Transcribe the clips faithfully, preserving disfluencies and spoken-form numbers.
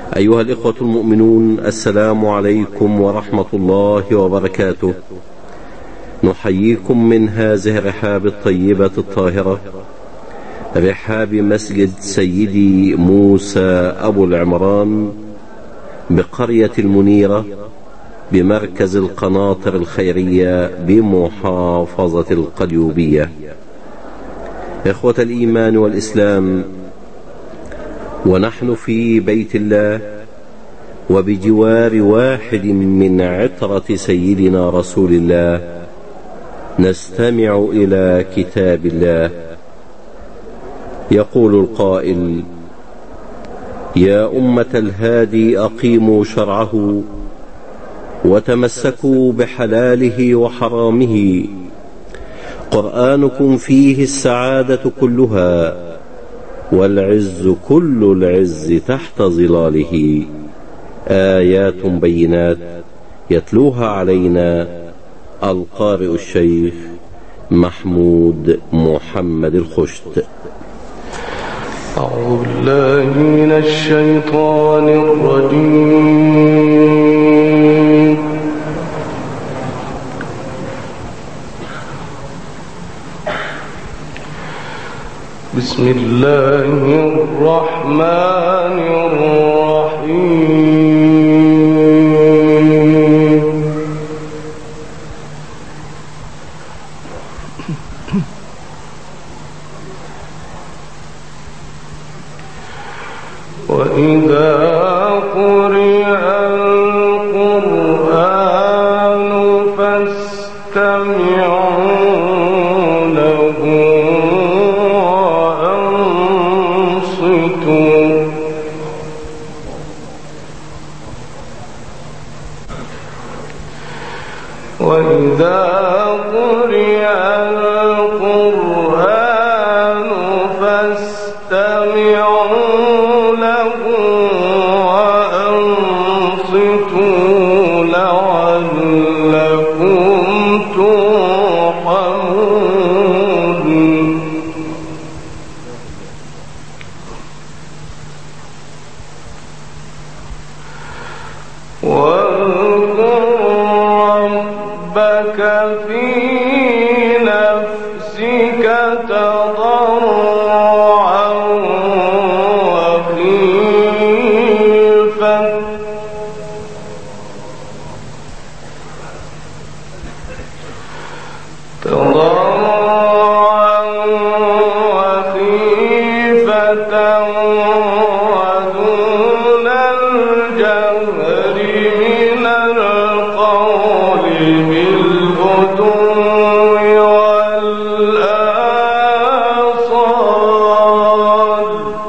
أيها الإخوة المؤمنون، السلام عليكم ورحمة الله وبركاته. نحييكم من هذه الرحاب الطيبة الطاهرة، رحاب مسجد سيدي موسى أبو العمران بقرية المنيرة بمركز القناطر الخيرية بمحافظة القليوبية. إخوة الإيمان والإسلام، ونحن في بيت الله وبجوار واحد من عطرة سيدنا رسول الله نستمع إلى كتاب الله. يقول القائل: يا أمة الهادي أقيموا شرعه وتمسكوا بحلاله وحرامه، قرآنكم فيه السعادة كلها والعز كل العز تحت ظلاله، آيات بينات يتلوها علينا القارئ الشيخ محمود محمد الخشت. أعوذ بالله من الشيطان الرجيم. بسم الله الرحمن الرحيم. وإذا قرئ القرآن فاستمعوا له وأنصتوا وإذا قرئ القرآن فاستمعوا في نفسك تضرعا وخيفة تضرعا وخيفة ودون الجهر من القول بالغدو والآصال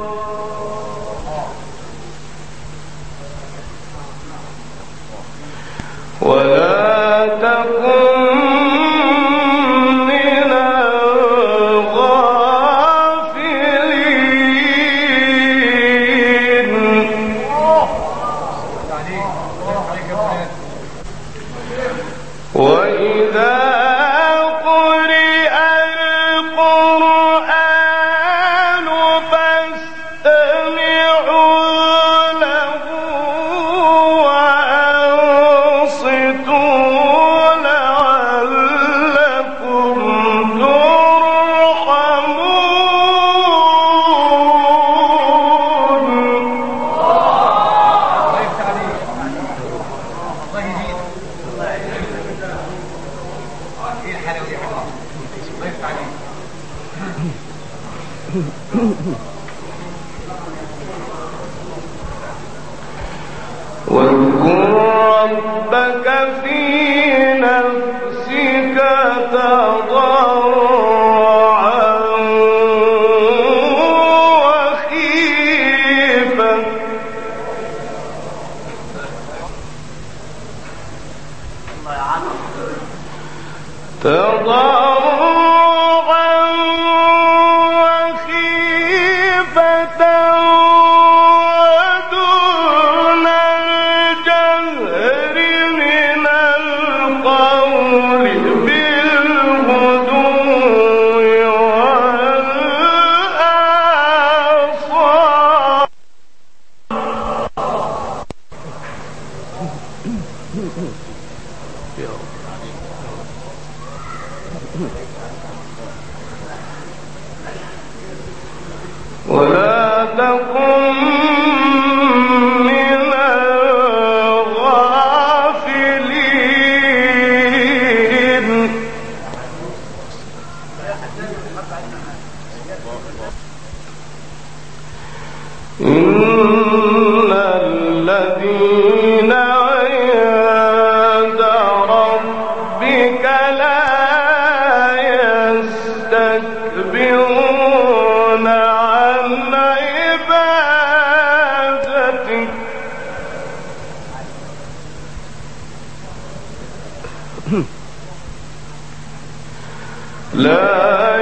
ولا تكن من الغافلين. وإذا قرئ القرآن فاستمعوا له وأنصتوا لعلكم واذكر ربك في نفسك تضرعا وخيفة تضرعا وخيفة ودون الجهر من القول بالغدو والآصال ولا تكن من الغافلين إن الذين عند ربك لا يستكبرون عن عبادته لا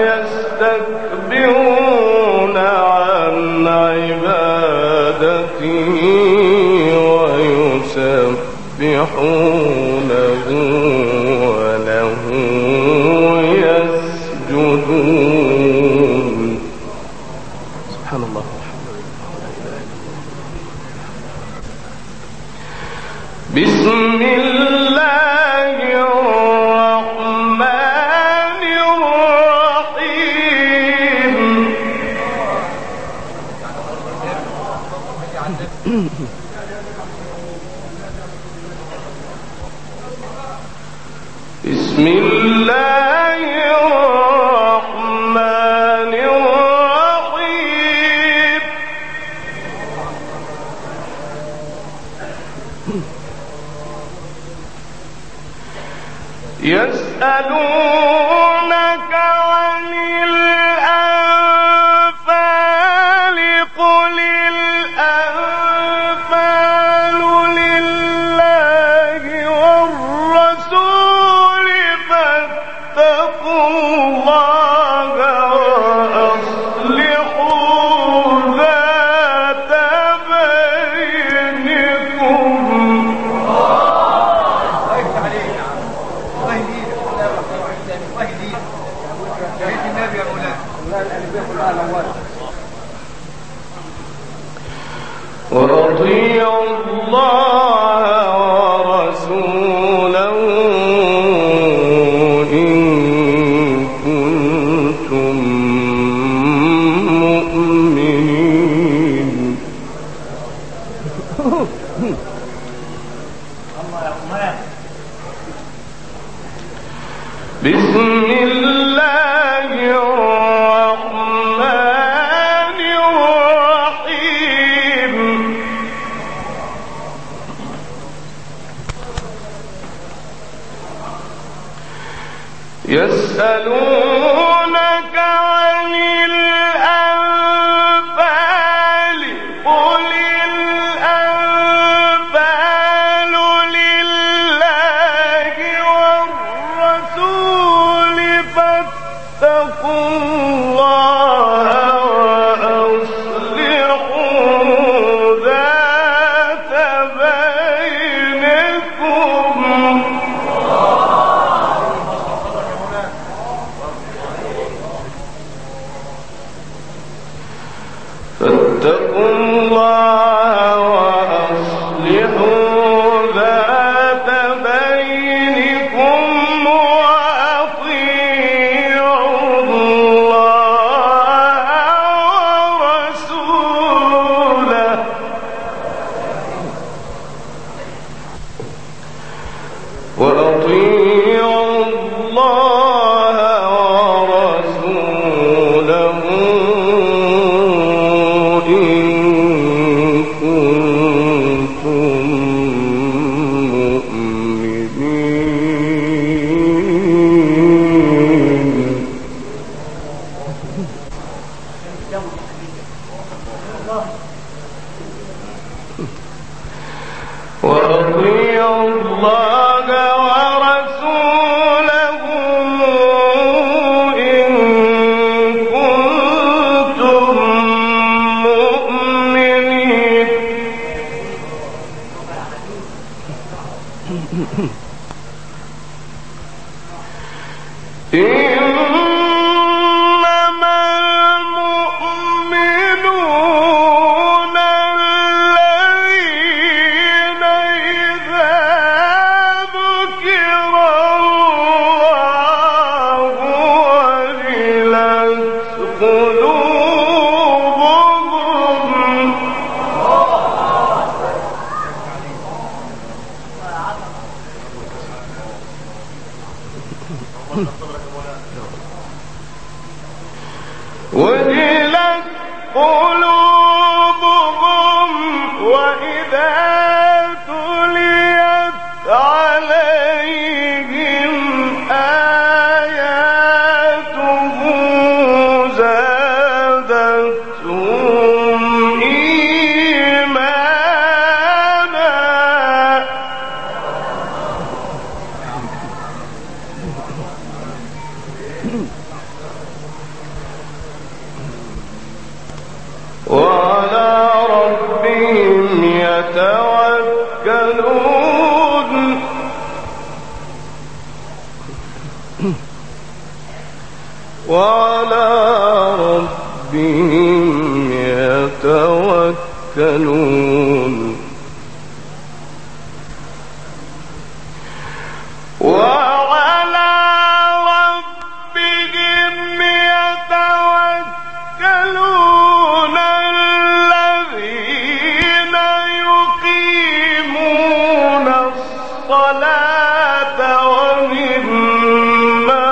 يستكبرون عن عبادته ويسبحونه وله يسجدون. سبحان الله. بسم الله الرحمن الرحيم. بسم الله الرحمن الرحيم. يسألونك عن الأنفال قل الأنفال لله والرسول فاتقوا الله وأصلحوا ذات بينكم. وأطيعوا الله ورسوله إن كنتم مؤمنين. بسم الله الرحمن الرحيم. يسألونك عن الأنفال قل الأنفال لله والرسول فاتقوا الله وأصلحوا ذات بينكم. فاتقوا الله وأصلحوا ذات بينكم وأطيعوا الله ورسوله وأطيعوا الله ورسوله إن كنتم مؤمنين. وأطيعوا الله ورسوله إن كنتم مؤمنين. إنما المؤمنون الذين إذا وعلى ربهم يتوكلون وعلى ربهم يتوكلون الذين يقيمون الصلاة ومما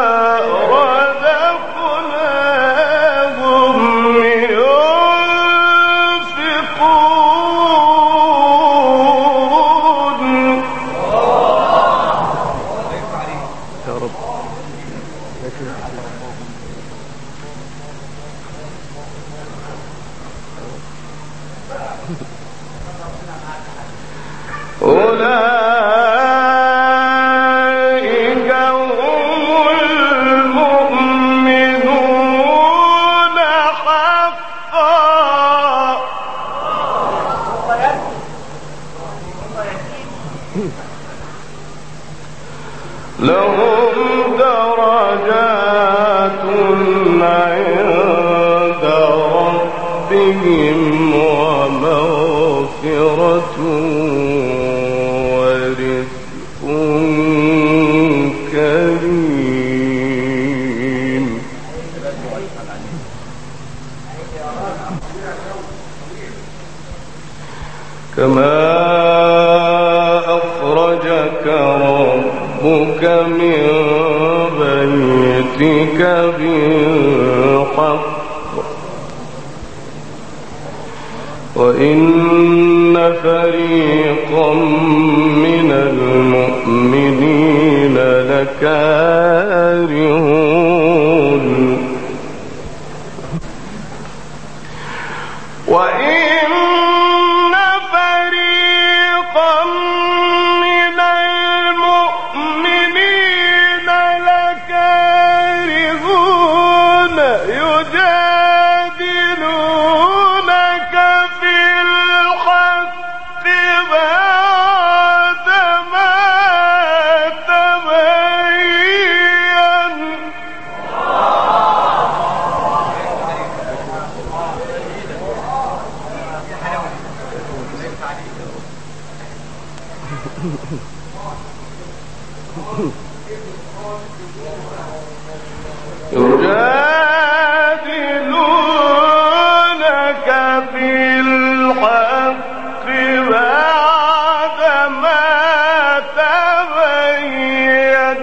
أولئك هم المؤمنون حقا لهم درجات عند ربهم ومغفرة ورزق كريم كما أخرجك ربك من بيتك بالحق وإن فريقا من المؤمنين لكارهون وإن فريقا من المؤمنين لكارهون يجادلونك في الحق بعدما تبين يجادلونك في الحق بعدما تبين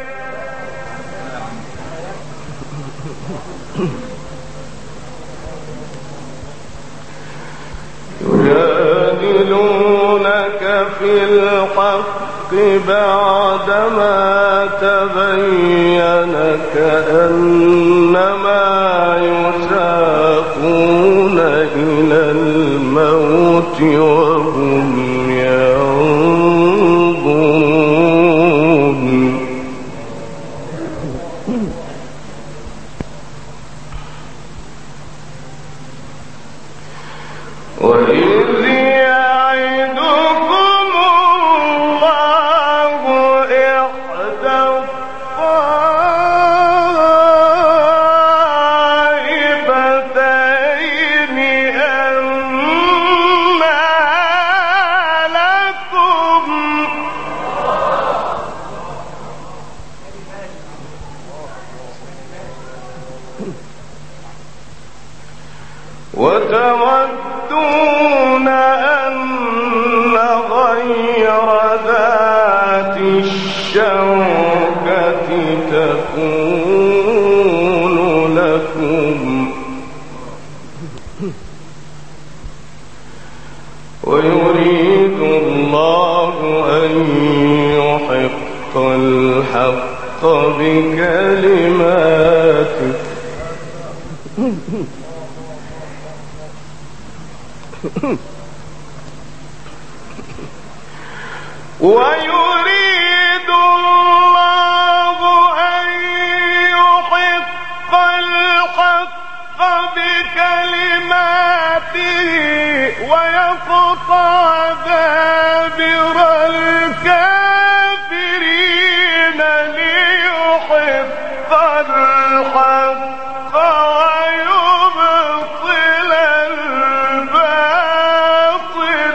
يجادلونك في الحق بعدما تبين كأنما يساقون إلى الموت وهم ينظرون وإذ يعدكم الله إحدى الطائفتين أنها ويريد الله أن يحق الحق بكلماته ويريد الله أن يحق الحق بكلماته ويقطع دابر الكافرين ليحق الحق ويبطل الباطل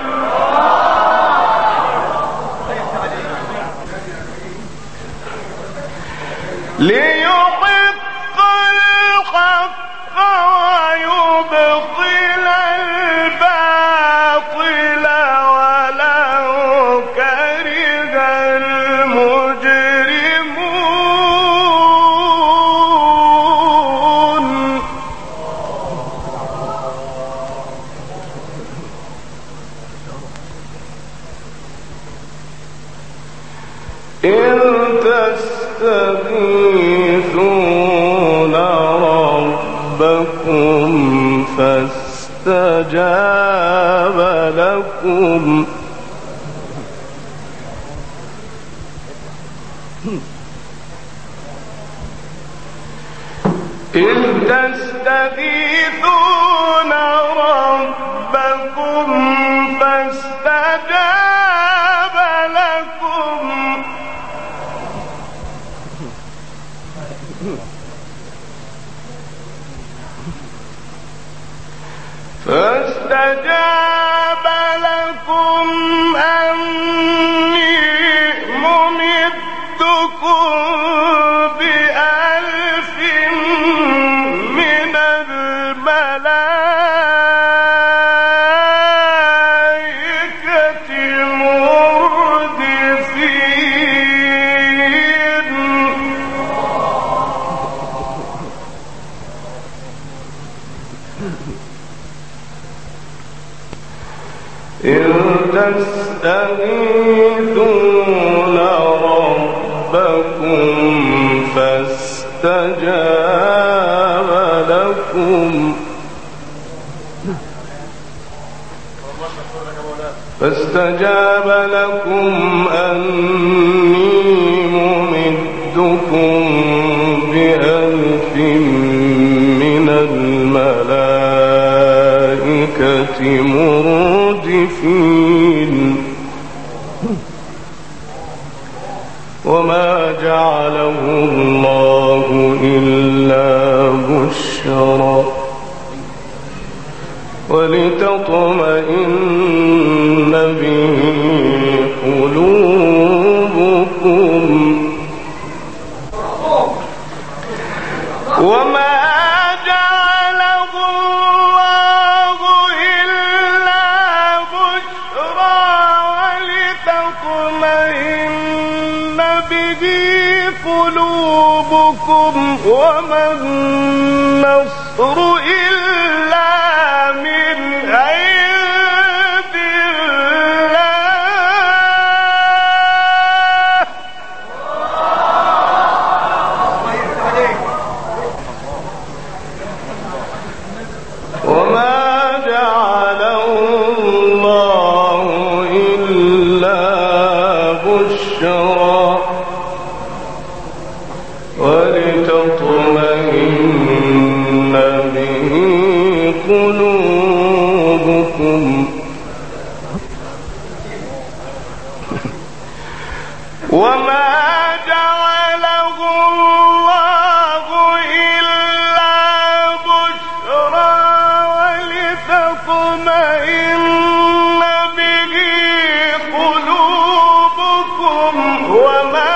ليحق الحق ويبطل الباطل ولو كره المجرمون. إن تستغيثون ربكم فاستجاب لكم إذ تستغيثون ربكم فاستجاب لكم فاستجاب لكم أني ممدكم بألف من الملائكة مردفين. إن تستغيثون ربكم فاستجاب لكم فاستجاب لكم أني ممدكم بألف من الملائكة مردفين. وما جعله الله إلا بشرى ولتطمئن به قلوبكم وما جعله الله إلا بشرى ولتطمئن به قلوبكم وما النصر إلا من عند الله. وما جعله الله إلا بشرى ولتطمئن به قلوبكم وما جعله الله إلا بشرى ولتطمئن به قلوبكم وما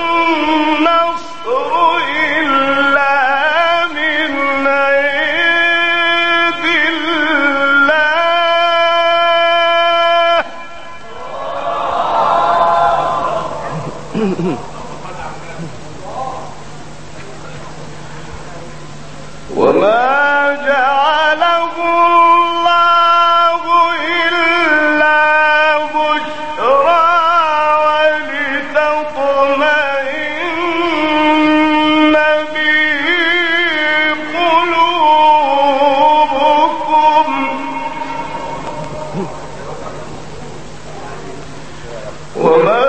النصر إلا من عند الله. وما جعله الله إلا وما